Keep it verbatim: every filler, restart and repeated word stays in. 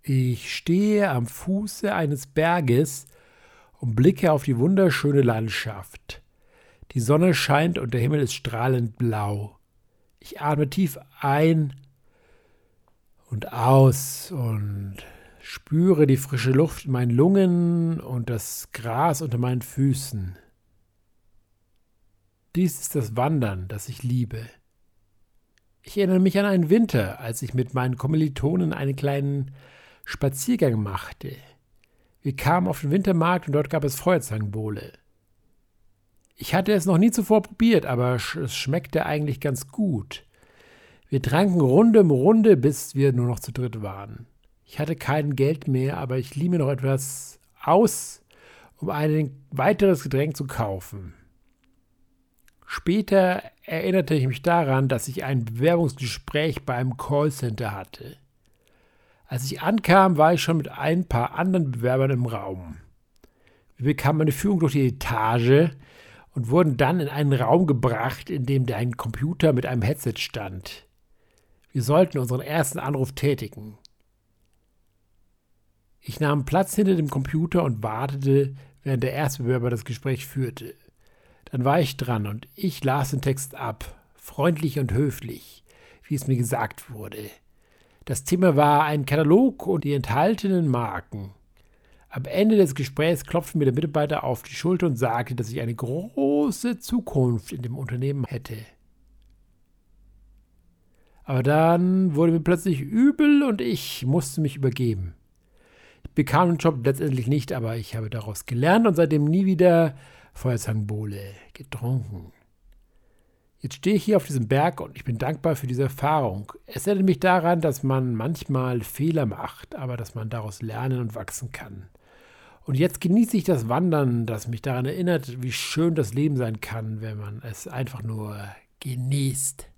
Ich stehe am Fuße eines Berges und blicke auf die wunderschöne Landschaft. Die Sonne scheint und der Himmel ist strahlend blau. Ich atme tief ein und aus und spüre die frische Luft in meinen Lungen und das Gras unter meinen Füßen. Dies ist das Wandern, das ich liebe. Ich erinnere mich an einen Winter, als ich mit meinen Kommilitonen einen kleinen Spaziergang machte. Wir kamen auf den Wintermarkt und dort gab es Feuerzangenbowle. Ich hatte es noch nie zuvor probiert, aber es schmeckte eigentlich ganz gut. Wir tranken Runde um Runde, bis wir nur noch zu dritt waren. Ich hatte kein Geld mehr, aber ich lieh mir noch etwas aus, um ein weiteres Getränk zu kaufen. Später erinnerte ich mich daran, dass ich ein Bewerbungsgespräch bei einem Callcenter hatte. Als ich ankam, war ich schon mit ein paar anderen Bewerbern im Raum. Wir bekamen eine Führung durch die Etage und wurden dann in einen Raum gebracht, in dem ein Computer mit einem Headset stand. Wir sollten unseren ersten Anruf tätigen. Ich nahm Platz hinter dem Computer und wartete, während der erste Bewerber das Gespräch führte. Dann war ich dran und ich las den Text ab, freundlich und höflich, wie es mir gesagt wurde. Das Thema war ein Katalog und die enthaltenen Marken. Am Ende des Gesprächs klopfte mir der Mitarbeiter auf die Schulter und sagte, dass ich eine große Zukunft in dem Unternehmen hätte. Aber dann wurde mir plötzlich übel und ich musste mich übergeben. Ich bekam den Job letztendlich nicht, aber ich habe daraus gelernt und seitdem nie wieder Feuerzangenbowle getrunken. Jetzt stehe ich hier auf diesem Berg und ich bin dankbar für diese Erfahrung. Es erinnert mich daran, dass man manchmal Fehler macht, aber dass man daraus lernen und wachsen kann. Und jetzt genieße ich das Wandern, das mich daran erinnert, wie schön das Leben sein kann, wenn man es einfach nur genießt.